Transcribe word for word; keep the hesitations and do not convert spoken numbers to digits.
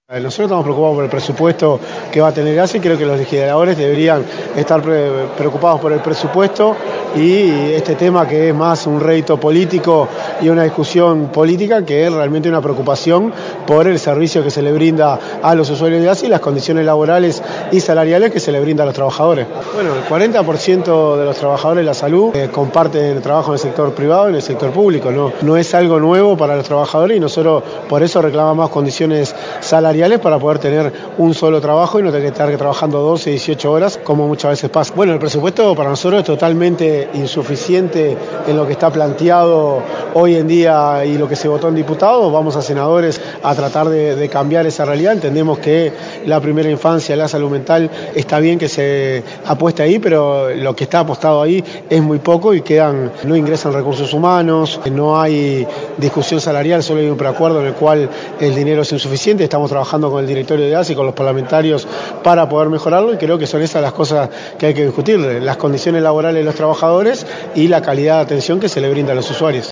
Nosotros estamos preocupados por el presupuesto que va a tener A S I, creo que los legisladores deberían estar preocupados por el presupuesto y este tema que es más un rédito político y una discusión política que es realmente una preocupación por el servicio que se le brinda a los usuarios de A S I y las condiciones laborales y salariales que se le brinda a los trabajadores. Bueno, el cuarenta por ciento de los trabajadores de la salud eh, comparten trabajo en el sector privado y en el sector público, ¿no? No es algo nuevo para los trabajadores y nosotros por eso reclamamos condiciones salariales para poder tener un solo trabajo y no tener que estar trabajando doce, dieciocho horas como muchas veces pasa. Bueno, el presupuesto para nosotros es totalmente insuficiente en lo que está planteado hoy en día y lo que se votó en diputados. Vamos a senadores a tratar de, de cambiar esa realidad. Entendemos que la primera infancia, la salud mental, está bien que se apueste ahí, pero lo que está apostado ahí es muy poco y quedan, no ingresan recursos humanos, no hay discusión salarial, solo hay un preacuerdo en el cual el dinero es insuficiente. Estamos trabajando con el directorio de A S I y con los parlamentarios para poder mejorarlo y creo que son esas las cosas que hay que discutir, las condiciones laborales de los trabajadores y la calidad de atención que se le brinda a los usuarios.